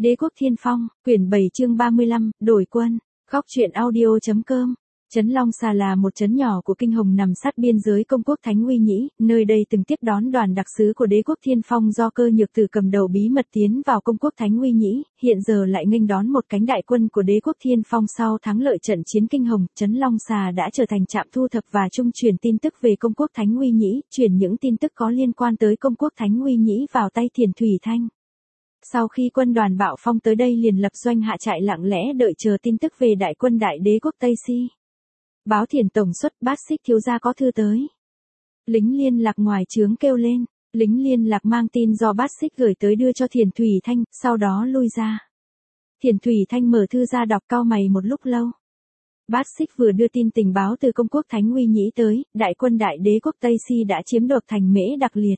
Đế quốc Thiên Phong, quyển 7 chương 35, đổi quân. Góc truyện audio.com. Trấn Long Xà là một trấn nhỏ của Kinh Hồng nằm sát biên giới công quốc Thánh Uy Nhĩ, nơi đây từng tiếp đón đoàn đặc sứ của Đế quốc Thiên Phong do Cơ Nhược Tử cầm đầu bí mật tiến vào công quốc Thánh Uy Nhĩ, hiện giờ lại nghênh đón một cánh đại quân của Đế quốc Thiên Phong sau thắng lợi trận chiến Kinh Hồng. Trấn Long Xà đã trở thành trạm thu thập và trung truyền tin tức về công quốc Thánh Uy Nhĩ, chuyển những tin tức có liên quan tới công quốc Thánh Uy Nhĩ vào tay Thiền Thủy Thanh. Sau khi quân đoàn Bạo Phong tới đây liền lập doanh hạ trại lặng lẽ đợi chờ tin tức về đại quân đại đế quốc Tây Si. Báo Thiền tổng xuất, Bát Xích thiếu gia có thư tới. Lính liên lạc ngoài trướng kêu lên, lính liên lạc mang tin do Bát Xích gửi tới đưa cho Thiền Thủy Thanh, sau đó lui ra. Thiền Thủy Thanh mở thư ra đọc cau mày một lúc lâu. Bát Xích vừa đưa tin tình báo từ công quốc Thánh Uy Nhĩ tới, đại quân đại đế quốc Tây Si đã chiếm được thành Mễ Đặc Liệt.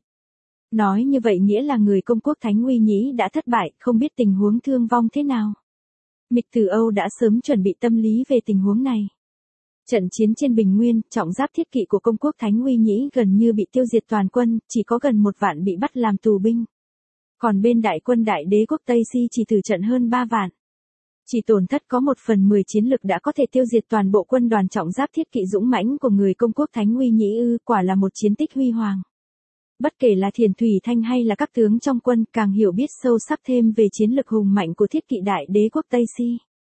Nói như vậy nghĩa là người công quốc Thánh Uy Nhĩ đã thất bại, không biết tình huống thương vong thế nào. Mịch Tử Âu đã sớm chuẩn bị tâm lý về tình huống này. Trận chiến trên Bình Nguyên, trọng giáp thiết kỵ của công quốc Thánh Uy Nhĩ gần như bị tiêu diệt toàn quân, chỉ có gần 1 vạn bị bắt làm tù binh. Còn bên đại quân đại đế quốc Tây Si chỉ tử trận hơn 3 vạn. Chỉ tổn thất có 1/10 chiến lực đã có thể tiêu diệt toàn bộ quân đoàn trọng giáp thiết kỵ dũng mãnh của người công quốc Thánh Uy Nhĩ quả là một chiến tích huy hoàng. Bất kể là Thiền Thủy Thanh hay là các tướng trong quân càng hiểu biết sâu sắc thêm về chiến lực hùng mạnh của thiết kỵ đại đế quốc Tây Si.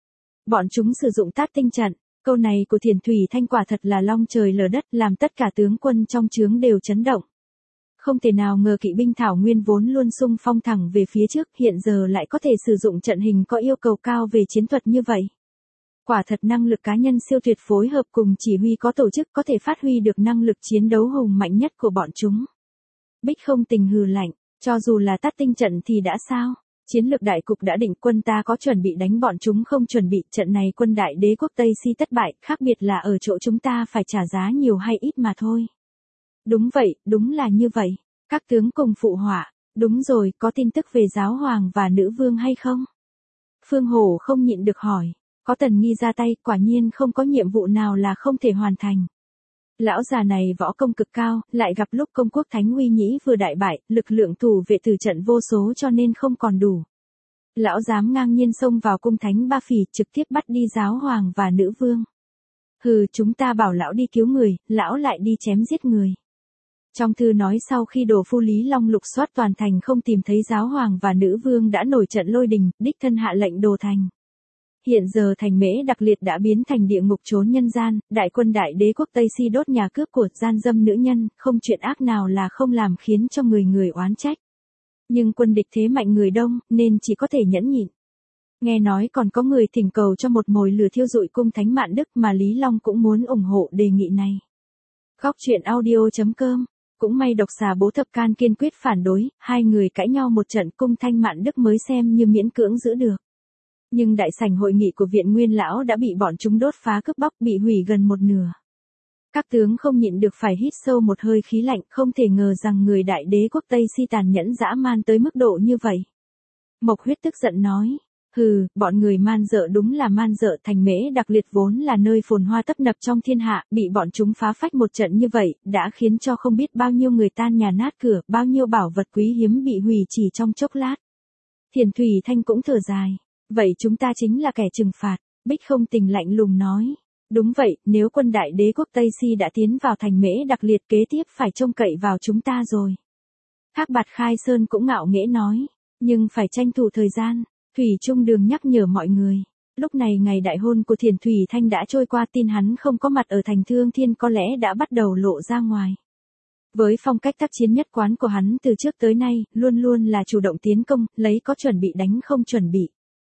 Bọn chúng sử dụng tát tinh trận, câu này của Thiền Thủy Thanh quả thật là long trời lở đất làm tất cả tướng quân trong trướng đều chấn động. Không thể nào ngờ kỵ binh Thảo Nguyên vốn luôn xung phong thẳng về phía trước hiện giờ lại có thể sử dụng trận hình có yêu cầu cao về chiến thuật như vậy. Quả thật năng lực cá nhân siêu tuyệt phối hợp cùng chỉ huy có tổ chức có thể phát huy được năng lực chiến đấu hùng mạnh nhất của bọn chúng. Bích Không Tình hừ lạnh, cho dù là tát tinh trận thì đã sao? Chiến lược đại cục đã định, quân ta có chuẩn bị đánh bọn chúng không chuẩn bị, trận này quân đại đế quốc Tây Si thất bại, khác biệt là ở chỗ chúng ta phải trả giá nhiều hay ít mà thôi. Đúng vậy, đúng là như vậy. Các tướng cùng phụ họa, đúng rồi, có tin tức về giáo hoàng và nữ vương hay không? Phương Hổ không nhịn được hỏi, có Tần Nghi ra tay, quả nhiên không có nhiệm vụ nào là không thể hoàn thành. Lão già này võ công cực cao, lại gặp lúc công quốc Thánh Uy Nhĩ vừa đại bại, lực lượng thủ vệ tử trận vô số cho nên không còn đủ. Lão dám ngang nhiên xông vào cung Thánh Ba Phỉ trực tiếp bắt đi giáo hoàng và nữ vương. Hừ, chúng ta bảo lão đi cứu người, lão lại đi chém giết người. Trong thư nói sau khi Đồ Phu Lý Long lục soát toàn thành không tìm thấy giáo hoàng và nữ vương đã nổi trận lôi đình, đích thân hạ lệnh đồ thành. Hiện giờ thành Mễ Đặc Liệt đã biến thành địa ngục chốn nhân gian, đại quân đại đế quốc Tây Si đốt nhà cướp của, gian dâm nữ nhân, không chuyện ác nào là không làm khiến cho người người oán trách. Nhưng quân địch thế mạnh người đông, nên chỉ có thể nhẫn nhịn. Nghe nói còn có người thỉnh cầu cho một mồi lửa thiêu dụi cung Thánh Mạn Đức mà Lý Long cũng muốn ủng hộ đề nghị này. Góc truyện audio.com. Cũng may Độc Xà Bố Thập Can kiên quyết phản đối, hai người cãi nhau một trận cung Thanh Mạn Đức mới xem như miễn cưỡng giữ được. Nhưng đại sảnh hội nghị của Viện Nguyên Lão đã bị bọn chúng đốt phá cướp bóc, bị hủy gần một nửa. Các tướng không nhịn được phải hít sâu một hơi khí lạnh, không thể ngờ rằng người đại đế quốc Tây Si tàn nhẫn dã man tới mức độ như vậy. Mộc Huyết tức giận nói, hừ, bọn người man dợ đúng là man dợ, thành Mễ Đặc Liệt vốn là nơi phồn hoa tấp nập trong thiên hạ, bị bọn chúng phá phách một trận như vậy, đã khiến cho không biết bao nhiêu người tan nhà nát cửa, bao nhiêu bảo vật quý hiếm bị hủy chỉ trong chốc lát. Thiền Thủy Thanh cũng thở dài. Vậy chúng ta chính là kẻ trừng phạt, Bích Không Tình lạnh lùng nói. Đúng vậy, nếu quân đại đế quốc Tây Si đã tiến vào thành Mễ Đặc Liệt kế tiếp phải trông cậy vào chúng ta rồi. Thác Bạt Khai Sơn cũng ngạo nghễ nói, nhưng phải tranh thủ thời gian, Thủy Trung Đường nhắc nhở mọi người. Lúc này ngày đại hôn của Thiền Thủy Thanh đã trôi qua, tin hắn không có mặt ở thành Thương Thiên có lẽ đã bắt đầu lộ ra ngoài. Với phong cách tác chiến nhất quán của hắn từ trước tới nay, luôn luôn là chủ động tiến công, lấy có chuẩn bị đánh không chuẩn bị.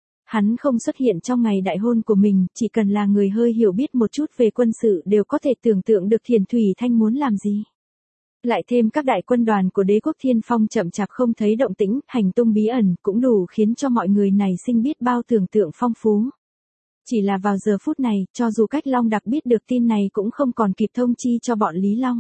Hắn không xuất hiện trong ngày đại hôn của mình, chỉ cần là người hơi hiểu biết một chút về quân sự đều có thể tưởng tượng được Thiền Thủy Thanh muốn làm gì. Lại thêm các đại quân đoàn của đế quốc Thiên Phong chậm chạp không thấy động tĩnh, hành tung bí ẩn cũng đủ khiến cho mọi người này sinh biết bao tưởng tượng phong phú. Chỉ là vào giờ phút này, cho dù Cách Long Đặc biết được tin này cũng không còn kịp thông chi cho bọn Lý Long.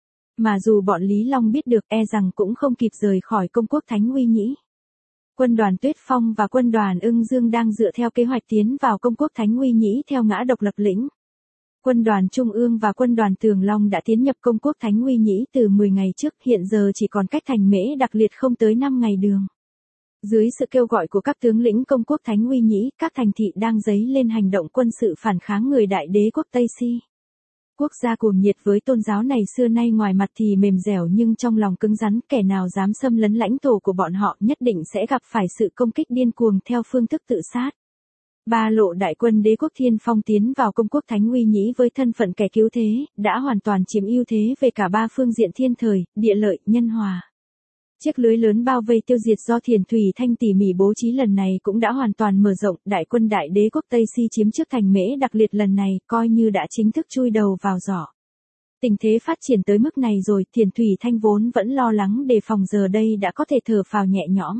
Mà dù bọn Lý Long biết được e rằng cũng không kịp rời khỏi công quốc Thánh Uy Nhĩ. Quân đoàn Tuyết Phong và quân đoàn Ưng Dương đang dựa theo kế hoạch tiến vào công quốc Thánh Uy Nhĩ theo ngã độc lập lĩnh. Quân đoàn Trung ương và quân đoàn Tường Long đã tiến nhập công quốc Thánh Uy Nhĩ từ 10 ngày trước, hiện giờ chỉ còn cách thành Mễ Đặc Liệt không tới 5 ngày đường. Dưới sự kêu gọi của các tướng lĩnh công quốc Thánh Uy Nhĩ, các thành thị đang dấy lên hành động quân sự phản kháng người đại đế quốc Tây Si. Quốc gia cuồng nhiệt với tôn giáo này xưa nay ngoài mặt thì mềm dẻo nhưng trong lòng cứng rắn, kẻ nào dám xâm lấn lãnh thổ của bọn họ nhất định sẽ gặp phải sự công kích điên cuồng theo phương thức tự sát. Ba lộ đại quân đế quốc Thiên Phong tiến vào công quốc Thánh Uy Nhĩ với thân phận kẻ cứu thế, đã hoàn toàn chiếm ưu thế về cả ba phương diện thiên thời, địa lợi, nhân hòa. Chiếc lưới lớn bao vây tiêu diệt do Thiền Thủy Thanh tỉ mỉ bố trí lần này cũng đã hoàn toàn mở rộng, đại quân đại đế quốc Tây Si chiếm trước thành Mễ Đặc Liệt lần này coi như đã chính thức chui đầu vào giỏ. Tình thế phát triển tới mức này rồi, Thiền Thủy Thanh vốn vẫn lo lắng đề phòng giờ đây đã có thể thở phào nhẹ nhõm.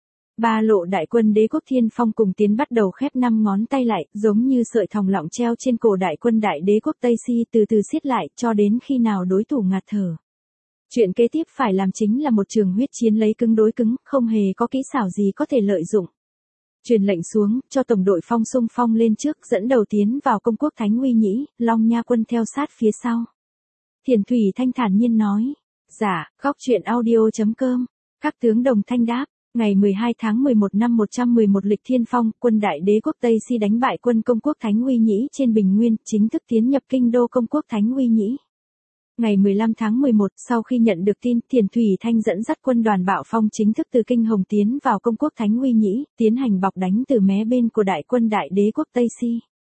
Ba lộ đại quân đế quốc Thiên Phong cùng tiến bắt đầu khép 5 ngón tay lại, giống như sợi thòng lọng treo trên cổ đại quân đại đế quốc Tây Si từ từ siết lại cho đến khi nào đối thủ ngạt thở. Chuyện kế tiếp phải làm chính là một trường huyết chiến lấy cứng đối cứng, không hề có kỹ xảo gì có thể lợi dụng. Truyền lệnh xuống, cho tổng đội Phong xung phong lên trước, dẫn đầu tiến vào công quốc Thánh Uy Nhĩ, Long Nha quân theo sát phía sau. Thiền Thủy Thanh thản nhiên nói. Dạ, góc truyện audio.com. Các tướng đồng thanh đáp. Ngày 12 tháng 11 năm 111 lịch Thiên Phong, quân đại đế quốc Tây Si đánh bại quân công quốc Thánh Uy Nhĩ trên Bình Nguyên, chính thức tiến nhập kinh đô công quốc Thánh Uy Nhĩ. Ngày 15 tháng 11, sau khi nhận được tin, Thiền Thủy Thanh dẫn dắt quân đoàn Bạo Phong chính thức từ Kinh Hồng tiến vào công quốc Thánh Uy Nhĩ, tiến hành bọc đánh từ mé bên của đại quân đại đế quốc Tây Si.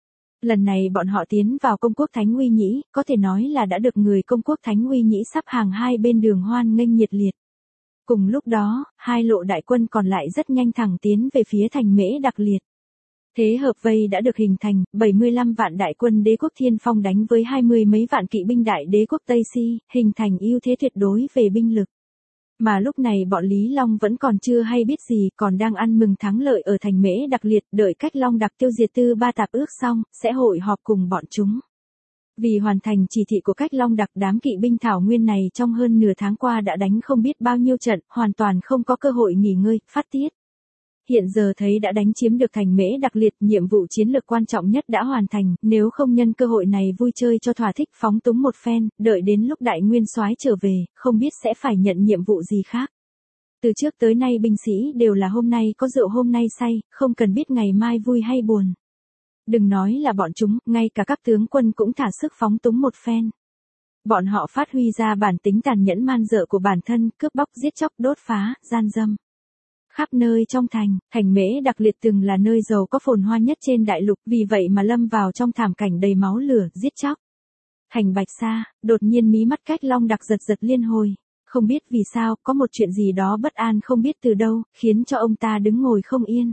Lần này bọn họ tiến vào công quốc Thánh Uy Nhĩ, có thể nói là đã được người công quốc Thánh Uy Nhĩ sắp hàng hai bên đường hoan nghênh nhiệt liệt. Cùng lúc đó, hai lộ đại quân còn lại rất nhanh thẳng tiến về phía thành Mễ Đặc Liệt. Thế hợp vây đã được hình thành, 75 vạn đại quân đế quốc Thiên Phong đánh với 20 mấy vạn kỵ binh đại đế quốc Tây Si, hình thành ưu thế tuyệt đối về binh lực. Mà lúc này bọn Lý Long vẫn còn chưa hay biết gì, còn đang ăn mừng thắng lợi ở thành Mễ Đặc Liệt, đợi cách Long Đặc tiêu diệt Tư Ba Tạp ước xong, sẽ hội họp cùng bọn chúng. Vì hoàn thành chỉ thị của cách Long Đặc, đám kỵ binh Thảo Nguyên này trong hơn nửa tháng qua đã đánh không biết bao nhiêu trận, hoàn toàn không có cơ hội nghỉ ngơi, phát tiết. Hiện giờ thấy đã đánh chiếm được thành Mễ Đặc Liệt, nhiệm vụ chiến lược quan trọng nhất đã hoàn thành, nếu không nhân cơ hội này vui chơi cho thỏa thích phóng túng một phen, đợi đến lúc đại nguyên soái trở về, không biết sẽ phải nhận nhiệm vụ gì khác. Từ trước tới nay binh sĩ đều là hôm nay có rượu hôm nay say, không cần biết ngày mai vui hay buồn. Đừng nói là bọn chúng, ngay cả các tướng quân cũng thả sức phóng túng một phen. Bọn họ phát huy ra bản tính tàn nhẫn man dợ của bản thân, cướp bóc giết chóc đốt phá, gian dâm. Khắp nơi trong thành Mễ Đặc Liệt từng là nơi giàu có phồn hoa nhất trên đại lục, vì vậy mà lâm vào trong thảm cảnh đầy máu lửa, giết chóc. Thành Bạch Sa, đột nhiên mí mắt cách Long Đặc giật liên hồi. Không biết vì sao, có một chuyện gì đó bất an không biết từ đâu, khiến cho ông ta đứng ngồi không yên.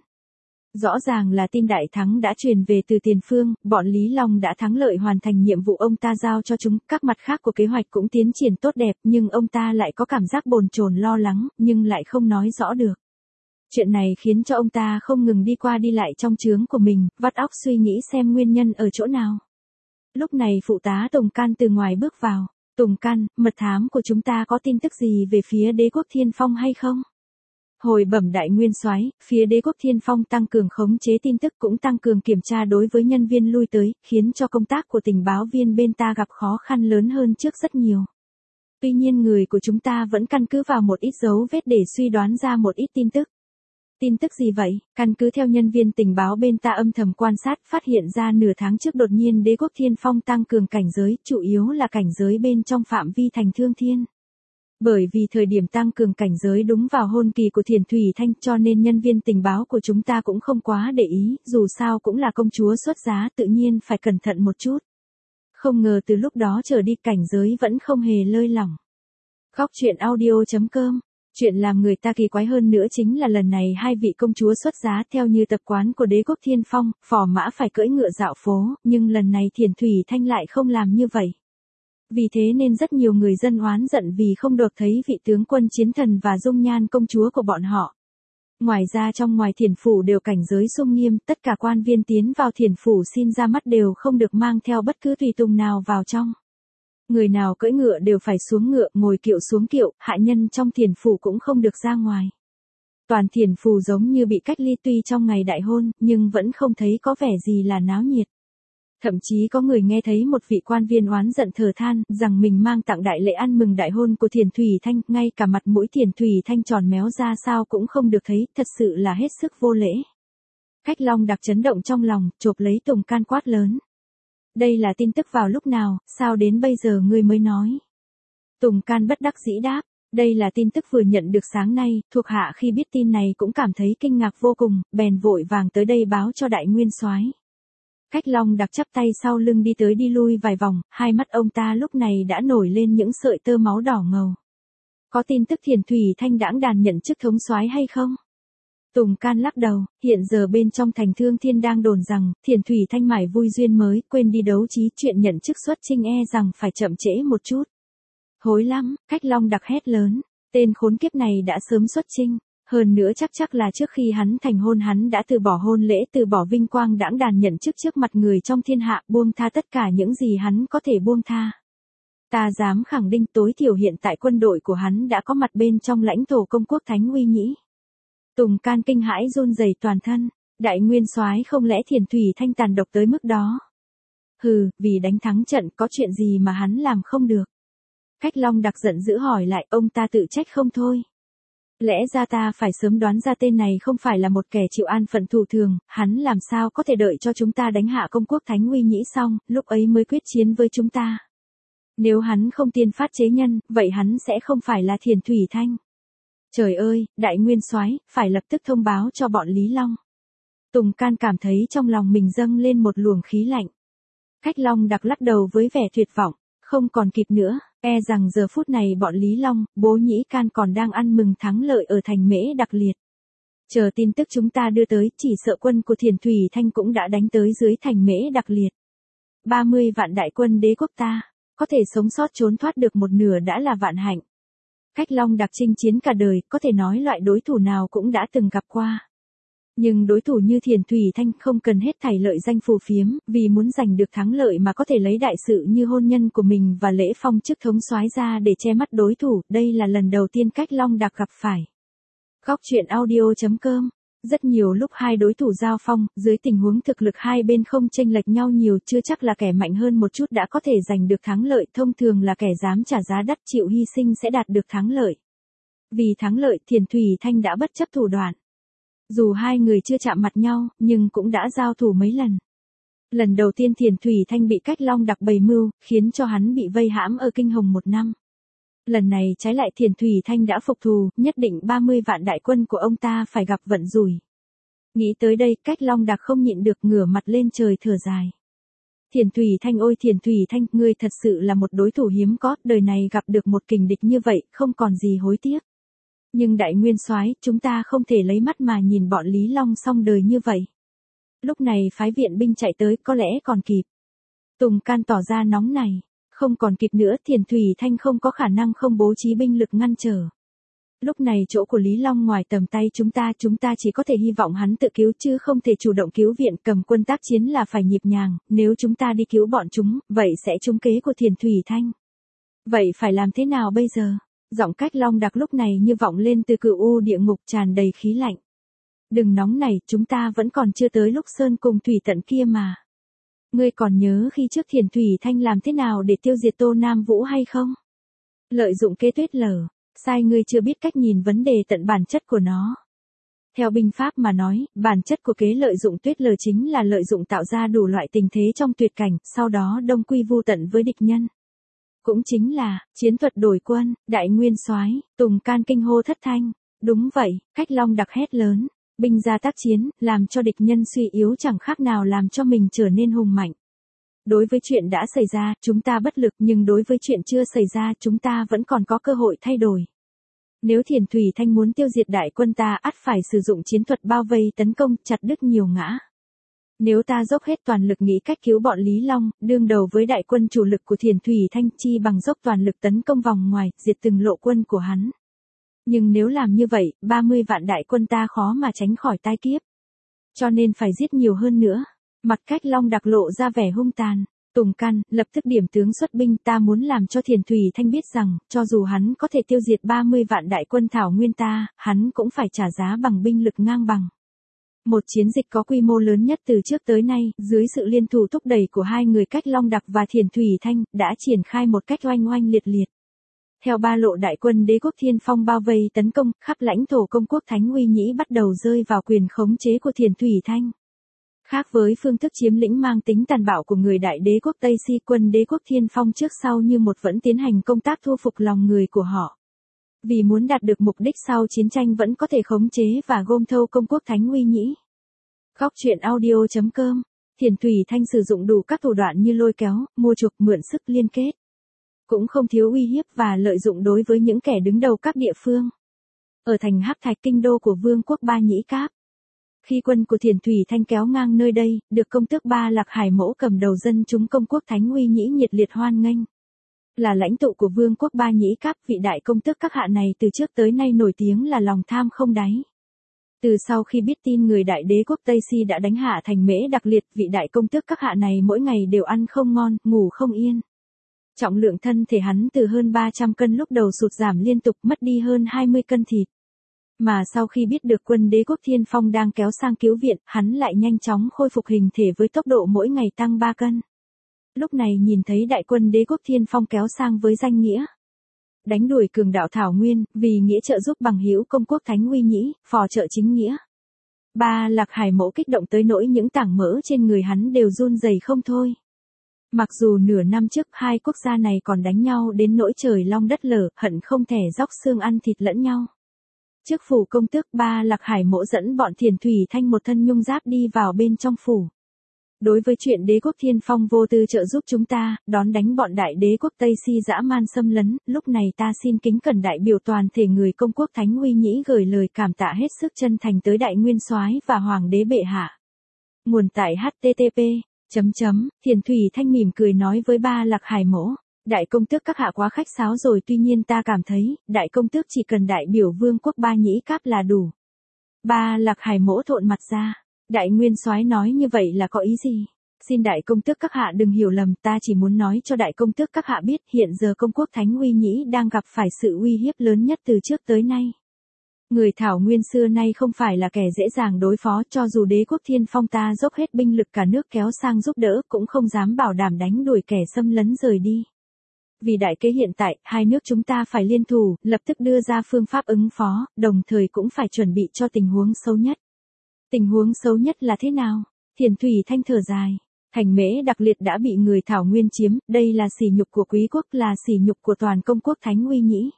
Rõ ràng là tin đại thắng đã truyền về từ tiền phương, bọn Lý Long đã thắng lợi hoàn thành nhiệm vụ ông ta giao cho chúng, các mặt khác của kế hoạch cũng tiến triển tốt đẹp, nhưng ông ta lại có cảm giác bồn chồn lo lắng, nhưng lại không nói rõ được. Chuyện này khiến cho ông ta không ngừng đi qua đi lại trong trướng của mình, vắt óc suy nghĩ xem nguyên nhân ở chỗ nào. Lúc này phụ tá Tùng Can từ ngoài bước vào. Tùng Can, mật thám của chúng ta có tin tức gì về phía đế quốc Thiên Phong hay không? Hồi bẩm đại nguyên soái, phía đế quốc Thiên Phong tăng cường khống chế tin tức cũng tăng cường kiểm tra đối với nhân viên lui tới, khiến cho công tác của tình báo viên bên ta gặp khó khăn lớn hơn trước rất nhiều. Tuy nhiên người của chúng ta vẫn căn cứ vào một ít dấu vết để suy đoán ra một ít tin tức. Tin tức gì vậy? Căn cứ theo nhân viên tình báo bên ta âm thầm quan sát, phát hiện ra nửa tháng trước đột nhiên đế quốc Thiên Phong tăng cường cảnh giới, chủ yếu là cảnh giới bên trong phạm vi thành Thương Thiên. Bởi vì thời điểm tăng cường cảnh giới đúng vào hôn kỳ của Thiền Thủy Thanh, cho nên nhân viên tình báo của chúng ta cũng không quá để ý, dù sao cũng là công chúa xuất giá, tự nhiên phải cẩn thận một chút. Không ngờ từ lúc đó trở đi cảnh giới vẫn không hề lơi lỏng. Góc truyện audio.com. Chuyện làm người ta kỳ quái hơn nữa chính là lần này hai vị công chúa xuất giá theo như tập quán của đế quốc Thiên Phong, phò mã phải cưỡi ngựa dạo phố, nhưng lần này Thiền Thủy Thanh lại không làm như vậy. Vì thế nên rất nhiều người dân oán giận vì không được thấy vị tướng quân chiến thần và dung nhan công chúa của bọn họ. Ngoài ra trong ngoài Thiền Phủ đều cảnh giới sung nghiêm, tất cả quan viên tiến vào Thiền Phủ xin ra mắt đều không được mang theo bất cứ tùy tùng nào vào trong. Người nào cưỡi ngựa đều phải xuống ngựa, ngồi kiệu xuống kiệu, hạ nhân trong Thiền Phủ cũng không được ra ngoài. Toàn Thiền Phủ giống như bị cách ly, tuy trong ngày đại hôn, nhưng vẫn không thấy có vẻ gì là náo nhiệt. Thậm chí có người nghe thấy một vị quan viên oán giận thở than rằng mình mang tặng đại lễ ăn mừng đại hôn của Thiền Thủy Thanh, ngay cả mặt mũi Thiền Thủy Thanh tròn méo ra sao cũng không được thấy, thật sự là hết sức vô lễ. Cách Long Đặc chấn động trong lòng, chộp lấy Tùng Can quát lớn. Đây là tin tức vào lúc nào, sao đến bây giờ ngươi mới nói? Tùng Can bất đắc dĩ đáp, đây là tin tức vừa nhận được sáng nay, thuộc hạ khi biết tin này cũng cảm thấy kinh ngạc vô cùng, bèn vội vàng tới đây báo cho đại nguyên soái. Cách Long Đặc chắp tay sau lưng đi tới đi lui vài vòng, hai mắt ông ta lúc này đã nổi lên những sợi tơ máu đỏ ngầu. Có tin tức Thiền Thủy Thanh đãng đàn nhận chức thống soái hay không? Tùng Can lắc đầu, hiện giờ bên trong thành Thương Thiên đang đồn rằng, Thiền Thủy Thanh mải vui duyên mới, quên đi đấu trí, chuyện nhận chức xuất chinh e rằng phải chậm trễ một chút. Hối lắm, Cách Long Đặc hét lớn, tên khốn kiếp này đã sớm xuất chinh, hơn nữa chắc là trước khi hắn thành hôn hắn đã từ bỏ hôn lễ, từ bỏ vinh quang đãng đàn nhận chức trước mặt người trong thiên hạ, buông tha tất cả những gì hắn có thể buông tha. Ta dám khẳng định tối thiểu hiện tại quân đội của hắn đã có mặt bên trong lãnh thổ công quốc Thánh Uy Nhĩ. Tùng Can kinh hãi run rẩy toàn thân, đại nguyên soái không lẽ Thiền Thủy Thanh tàn độc tới mức đó? Hừ, vì đánh thắng trận có chuyện gì mà hắn làm không được? Cách Long Đặc giận dữ hỏi lại, ông ta tự trách không thôi. Lẽ ra ta phải sớm đoán ra tên này không phải là một kẻ chịu an phận thủ thường, hắn làm sao có thể đợi cho chúng ta đánh hạ công quốc Thánh Uy Nhĩ xong, lúc ấy mới quyết chiến với chúng ta. Nếu hắn không tiên phát chế nhân, vậy hắn sẽ không phải là Thiền Thủy Thanh. Trời ơi, đại nguyên soái, phải lập tức thông báo cho bọn Lý Long. Tùng Can cảm thấy trong lòng mình dâng lên một luồng khí lạnh. Cách Long Đặc lắc đầu với vẻ tuyệt vọng, không còn kịp nữa, e rằng giờ phút này bọn Lý Long, Bố Nhĩ Can còn đang ăn mừng thắng lợi ở thành Mễ Đặc Liệt. Chờ tin tức chúng ta đưa tới, chỉ sợ quân của Thiền Thủy Thanh cũng đã đánh tới dưới thành Mễ Đặc Liệt. 30 vạn đại quân đế quốc ta, có thể sống sót trốn thoát được một nửa đã là vạn hạnh. Cách Long Đặc chinh chiến cả đời, có thể nói loại đối thủ nào cũng đã từng gặp qua. Nhưng đối thủ như Thiền Thủy Thanh không cần hết thảy lợi danh phù phiếm, vì muốn giành được thắng lợi mà có thể lấy đại sự như hôn nhân của mình và lễ phong chức thống soái ra để che mắt đối thủ, đây là lần đầu tiên Cách Long Đặc gặp phải. Góc truyện audio.com. Rất nhiều lúc hai đối thủ giao phong, dưới tình huống thực lực hai bên không chênh lệch nhau nhiều, chưa chắc là kẻ mạnh hơn một chút đã có thể giành được thắng lợi, thông thường là kẻ dám trả giá đắt chịu hy sinh sẽ đạt được thắng lợi. Vì thắng lợi, Thiền Thủy Thanh đã bất chấp thủ đoạn. Dù hai người chưa chạm mặt nhau, nhưng cũng đã giao thủ mấy lần. Lần đầu tiên Thiền Thủy Thanh bị Cách Long Đặc bày mưu, khiến cho hắn bị vây hãm ở Kinh Hồng 1 năm. Lần này trái lại Thiền Thủy Thanh đã phục thù, nhất định 30 vạn đại quân của ông ta phải gặp vận rủi. Nghĩ tới đây, Cách Long Đặc không nhịn được ngửa mặt lên trời thở dài. Thiền Thủy Thanh ôi Thiền Thủy Thanh, ngươi thật sự là một đối thủ hiếm có, đời này gặp được một kình địch như vậy, không còn gì hối tiếc. Nhưng đại nguyên soái, chúng ta không thể lấy mắt mà nhìn bọn Lý Long xong đời như vậy. Lúc này phái viện binh chạy tới, có lẽ còn kịp. Tùng Can tỏ ra nóng này. Không còn kịp nữa, Thiền Thủy Thanh không có khả năng không bố trí binh lực ngăn trở. Lúc này chỗ của Lý Long ngoài tầm tay chúng ta chỉ có thể hy vọng hắn tự cứu chứ không thể chủ động cứu viện, cầm quân tác chiến là phải nhịp nhàng, nếu chúng ta đi cứu bọn chúng, vậy sẽ trúng kế của Thiền Thủy Thanh. Vậy phải làm thế nào bây giờ? Giọng Cách Long Đặc lúc này như vọng lên từ cửu u địa ngục tràn đầy khí lạnh. Đừng nóng này, chúng ta vẫn còn chưa tới lúc sơn cùng thủy tận kia mà. Ngươi còn nhớ khi trước Thiền Thủy Thanh làm thế nào để tiêu diệt Tô Nam Vũ hay không? Lợi dụng kế tuyết lở, sai ngươi chưa biết cách nhìn vấn đề tận bản chất của nó. Theo binh pháp mà nói, bản chất của kế lợi dụng tuyết lở chính là lợi dụng tạo ra đủ loại tình thế trong tuyệt cảnh, sau đó đông quy vu tận với địch nhân. Cũng chính là, chiến thuật đổi quân, đại nguyên soái. Tùng Can kinh hô thất thanh. Đúng vậy, Cách Long Đặc hét lớn. Binh ra tác chiến, làm cho địch nhân suy yếu chẳng khác nào làm cho mình trở nên hùng mạnh. Đối với chuyện đã xảy ra, chúng ta bất lực, nhưng đối với chuyện chưa xảy ra, chúng ta vẫn còn có cơ hội thay đổi. Nếu Thiền Thủy Thanh muốn tiêu diệt đại quân ta, ắt phải sử dụng chiến thuật bao vây tấn công, chặt đứt nhiều ngã. Nếu ta dốc hết toàn lực nghĩ cách cứu bọn Lý Long, đương đầu với đại quân chủ lực của Thiền Thủy Thanh, chi bằng dốc toàn lực tấn công vòng ngoài, diệt từng lộ quân của hắn. Nhưng nếu làm như vậy, 30 vạn đại quân ta khó mà tránh khỏi tai kiếp. Cho nên phải giết nhiều hơn nữa. Mặt Cách Long Đặc lộ ra vẻ hung tàn. Tùng Can, lập tức điểm tướng xuất binh, ta muốn làm cho Thiền Thủy Thanh biết rằng, cho dù hắn có thể tiêu diệt 30 vạn đại quân thảo nguyên ta, hắn cũng phải trả giá bằng binh lực ngang bằng. Một chiến dịch có quy mô lớn nhất từ trước tới nay, dưới sự liên thủ thúc đẩy của hai người Cách Long Đặc và Thiền Thủy Thanh, đã triển khai một cách oanh oanh liệt liệt. Theo ba lộ đại quân Đế quốc Thiên Phong bao vây tấn công, khắp lãnh thổ công quốc Thánh Uy Nhĩ bắt đầu rơi vào quyền khống chế của Thiền Thủy Thanh. Khác với phương thức chiếm lĩnh mang tính tàn bạo của người đại đế quốc Tây Si, quân Đế quốc Thiên Phong trước sau như một vẫn tiến hành công tác thu phục lòng người của họ. Vì muốn đạt được mục đích sau chiến tranh vẫn có thể khống chế và gom thâu công quốc Thánh Uy Nhĩ. Góc truyện audio.com. Thiền Thủy Thanh sử dụng đủ các thủ đoạn như lôi kéo, mua chuộc, mượn sức, liên kết. Cũng không thiếu uy hiếp và lợi dụng đối với những kẻ đứng đầu các địa phương. Ở thành Hắc Thạch, kinh đô của Vương quốc Ba Nhĩ Cáp. Khi quân của Thiền Thủy Thanh kéo ngang nơi đây, được công tước Ba Lạc Hải Mẫu cầm đầu dân chúng công quốc Thánh Uy Nhĩ nhiệt liệt hoan nghênh. Là lãnh tụ của Vương quốc Ba Nhĩ Cáp, vị đại công tước các hạ này từ trước tới nay nổi tiếng là lòng tham không đáy. Từ sau khi biết tin người đại đế quốc Tây Si đã đánh hạ thành Mễ Đặc Liệt, vị đại công tước các hạ này mỗi ngày đều ăn không ngon, ngủ không yên. Trọng lượng thân thể hắn từ hơn 300 cân lúc đầu sụt giảm liên tục, mất đi hơn 20 cân thịt. Mà sau khi biết được quân Đế quốc Thiên Phong đang kéo sang cứu viện, hắn lại nhanh chóng khôi phục hình thể với tốc độ mỗi ngày tăng 3 cân. Lúc này nhìn thấy đại quân Đế quốc Thiên Phong kéo sang với danh nghĩa đánh đuổi cường đạo Thảo Nguyên, vì nghĩa trợ giúp bằng hữu công quốc Thánh Uy Nhĩ, phò trợ chính nghĩa. Ba Lạc Hải Mẫu kích động tới nỗi những tảng mỡ trên người hắn đều run rẩy không thôi. Mặc dù nửa năm trước hai quốc gia này còn đánh nhau đến nỗi trời long đất lở, hận không thể róc xương ăn thịt lẫn nhau. Trước phủ công tước, Ba Lạc Hải Mẫu dẫn bọn Thiền Thủy Thanh một thân nhung giáp đi vào bên trong phủ. Đối với chuyện Đế quốc Thiên Phong vô tư trợ giúp chúng ta, đón đánh bọn đại đế quốc Tây Si dã man xâm lấn, lúc này ta xin kính cẩn đại biểu toàn thể người công quốc Thánh Uy Nhĩ gửi lời cảm tạ hết sức chân thành tới đại nguyên soái và hoàng đế bệ hạ. Nguồn tại http. Thiền Thủy Thanh mỉm cười nói với Ba Lạc Hải Mẫu, đại công tước các hạ quá khách sáo rồi, tuy nhiên ta cảm thấy, đại công tước chỉ cần đại biểu Vương quốc Ba Nhĩ Cáp là đủ. Ba Lạc Hải Mẫu thộn mặt ra. Đại nguyên soái nói như vậy là có ý gì? Xin đại công tước các hạ đừng hiểu lầm, ta chỉ muốn nói cho đại công tước các hạ biết hiện giờ công quốc Thánh Uy Nhĩ đang gặp phải sự uy hiếp lớn nhất từ trước tới nay. Người Thảo Nguyên xưa nay không phải là kẻ dễ dàng đối phó, cho dù Đế quốc Thiên Phong ta dốc hết binh lực cả nước kéo sang giúp đỡ cũng không dám bảo đảm đánh đuổi kẻ xâm lấn rời đi. Vì đại kế hiện tại, hai nước chúng ta phải liên thủ, lập tức đưa ra phương pháp ứng phó, đồng thời cũng phải chuẩn bị cho tình huống xấu nhất. Tình huống xấu nhất là thế nào? Thiền Thủy Thanh thở dài. Thành Mễ Đặc Liệt đã bị người Thảo Nguyên chiếm, đây là sỉ nhục của quý quốc, là sỉ nhục của toàn công quốc Thánh Uy Nhĩ.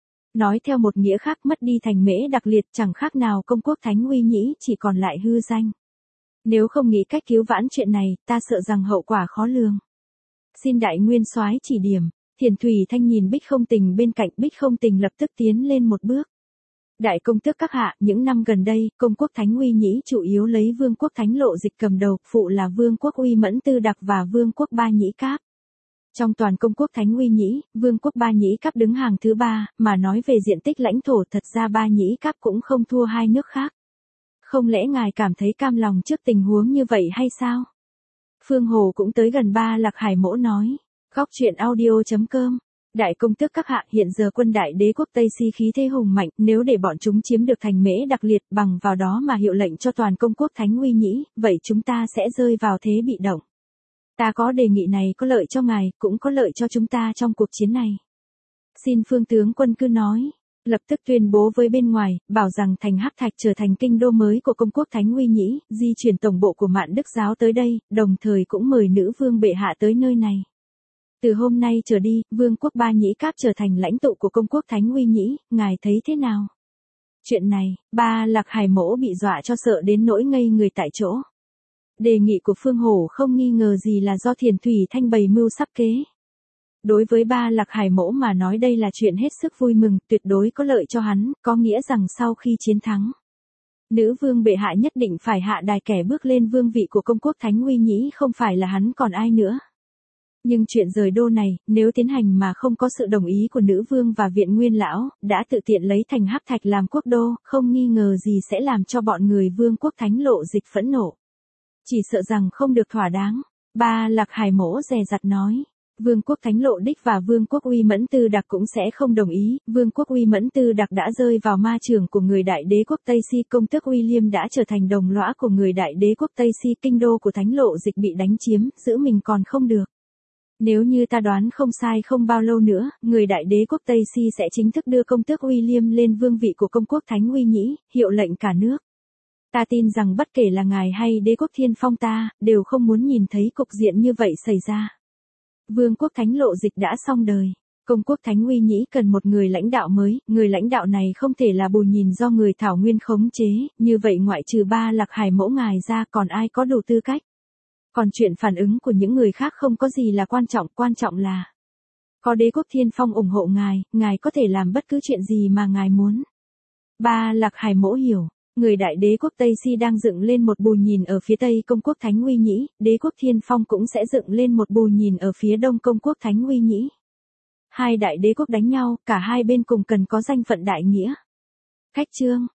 Nói theo một nghĩa khác, mất đi Thành Mễ Đặc Liệt chẳng khác nào công quốc Thánh Uy Nhĩ chỉ còn lại hư danh. Nếu không nghĩ cách cứu vãn chuyện này, ta sợ rằng hậu quả khó lường. Xin đại nguyên soái chỉ điểm. Thiền Thủy Thanh nhìn Bích Không Tình bên cạnh, Bích Không Tình lập tức tiến lên một bước. Đại công tước các hạ, những năm gần đây, công quốc Thánh Uy Nhĩ chủ yếu lấy Vương quốc Thánh Lộ Dịch cầm đầu, phụ là Vương quốc Uy Mẫn Tư Đặc và Vương quốc Ba Nhĩ Cáp. Trong toàn công quốc Thánh Uy Nhĩ, Vương quốc Ba Nhĩ Cáp đứng hàng thứ 3, mà nói về diện tích lãnh thổ thật ra Ba Nhĩ Cáp cũng không thua hai nước khác. Không lẽ ngài cảm thấy cam lòng trước tình huống như vậy hay sao? Phương Hồ cũng tới gần Ba Lạc Hải Mẫu nói. Góc truyện audio.com. Đại công tước các hạ, hiện giờ quân đại đế quốc Tây Si khí thế hùng mạnh, nếu để bọn chúng chiếm được Thành Mễ Đặc Liệt bằng vào đó mà hiệu lệnh cho toàn công quốc Thánh Uy Nhĩ, vậy chúng ta sẽ rơi vào thế bị động. Ta có đề nghị này có lợi cho ngài, cũng có lợi cho chúng ta trong cuộc chiến này. Xin Phương tướng quân cứ nói. Lập tức tuyên bố với bên ngoài, bảo rằng thành Hắc Thạch trở thành kinh đô mới của công quốc Thánh Uy Nhĩ, di chuyển tổng bộ của Mạn Đức Giáo tới đây, đồng thời cũng mời nữ vương bệ hạ tới nơi này. Từ hôm nay trở đi, Vương quốc Ba Nhĩ Cáp trở thành lãnh tụ của công quốc Thánh Uy Nhĩ, ngài thấy thế nào? Chuyện này, Ba Lạc Hải Mẫu bị dọa cho sợ đến nỗi ngây người tại chỗ. Đề nghị của Phương Hổ không nghi ngờ gì là do Thiền Thủy Thanh bày mưu sắp kế. Đối với Ba Lạc Hải Mẫu mà nói đây là chuyện hết sức vui mừng, tuyệt đối có lợi cho hắn, có nghĩa rằng sau khi chiến thắng, nữ vương bệ hạ nhất định phải hạ đài, kẻ bước lên vương vị của công quốc Thánh Uy Nhĩ không phải là hắn còn ai nữa. Nhưng chuyện rời đô này, nếu tiến hành mà không có sự đồng ý của nữ vương và viện nguyên lão, đã tự tiện lấy thành Hắc Thạch làm quốc đô, không nghi ngờ gì sẽ làm cho bọn người Vương quốc Thánh Lộ Dịch phẫn nộ. Chỉ sợ rằng không được thỏa đáng. Ba Lạc Hải Mẫu dè dặt nói. Vương quốc Thánh Lộ Đích và Vương quốc Uy Mẫn Tư Đặc cũng sẽ không đồng ý, Vương quốc Uy Mẫn Tư Đặc đã rơi vào ma chưởng của người đại đế quốc Tây Si, công tước William đã trở thành đồng lõa của người đại đế quốc Tây Si, kinh đô của Thánh Lộ Dịch bị đánh chiếm, giữ mình còn không được. Nếu như ta đoán không sai, không bao lâu nữa, người đại đế quốc Tây Si sẽ chính thức đưa công tước William lên vương vị của công quốc Thánh Uy Nhĩ, hiệu lệnh cả nước. Ta tin rằng bất kể là ngài hay đế quốc Thiên Phong ta, đều không muốn nhìn thấy cục diện như vậy xảy ra. Vương quốc Thánh Lộ Dịch đã xong đời. Công quốc Thánh Uy Nhĩ cần một người lãnh đạo mới, người lãnh đạo này không thể là Bùi Nhìn do người Thảo Nguyên khống chế, như vậy ngoại trừ Ba Lạc Hải mẫu ngài ra còn ai có đủ tư cách. Còn chuyện phản ứng của những người khác không có gì là quan trọng là có đế quốc Thiên Phong ủng hộ ngài có thể làm bất cứ chuyện gì mà ngài muốn. Ba Lạc Hải mẫu hiểu. Người đại đế quốc Tây Si đang dựng lên một Bùi Nhìn ở phía tây công quốc Thánh Uy Nhĩ, đế quốc Thiên Phong cũng sẽ dựng lên một Bùi Nhìn ở phía đông công quốc Thánh Uy Nhĩ. Hai đại đế quốc đánh nhau, cả hai bên cùng cần có danh phận đại nghĩa. Khách chương.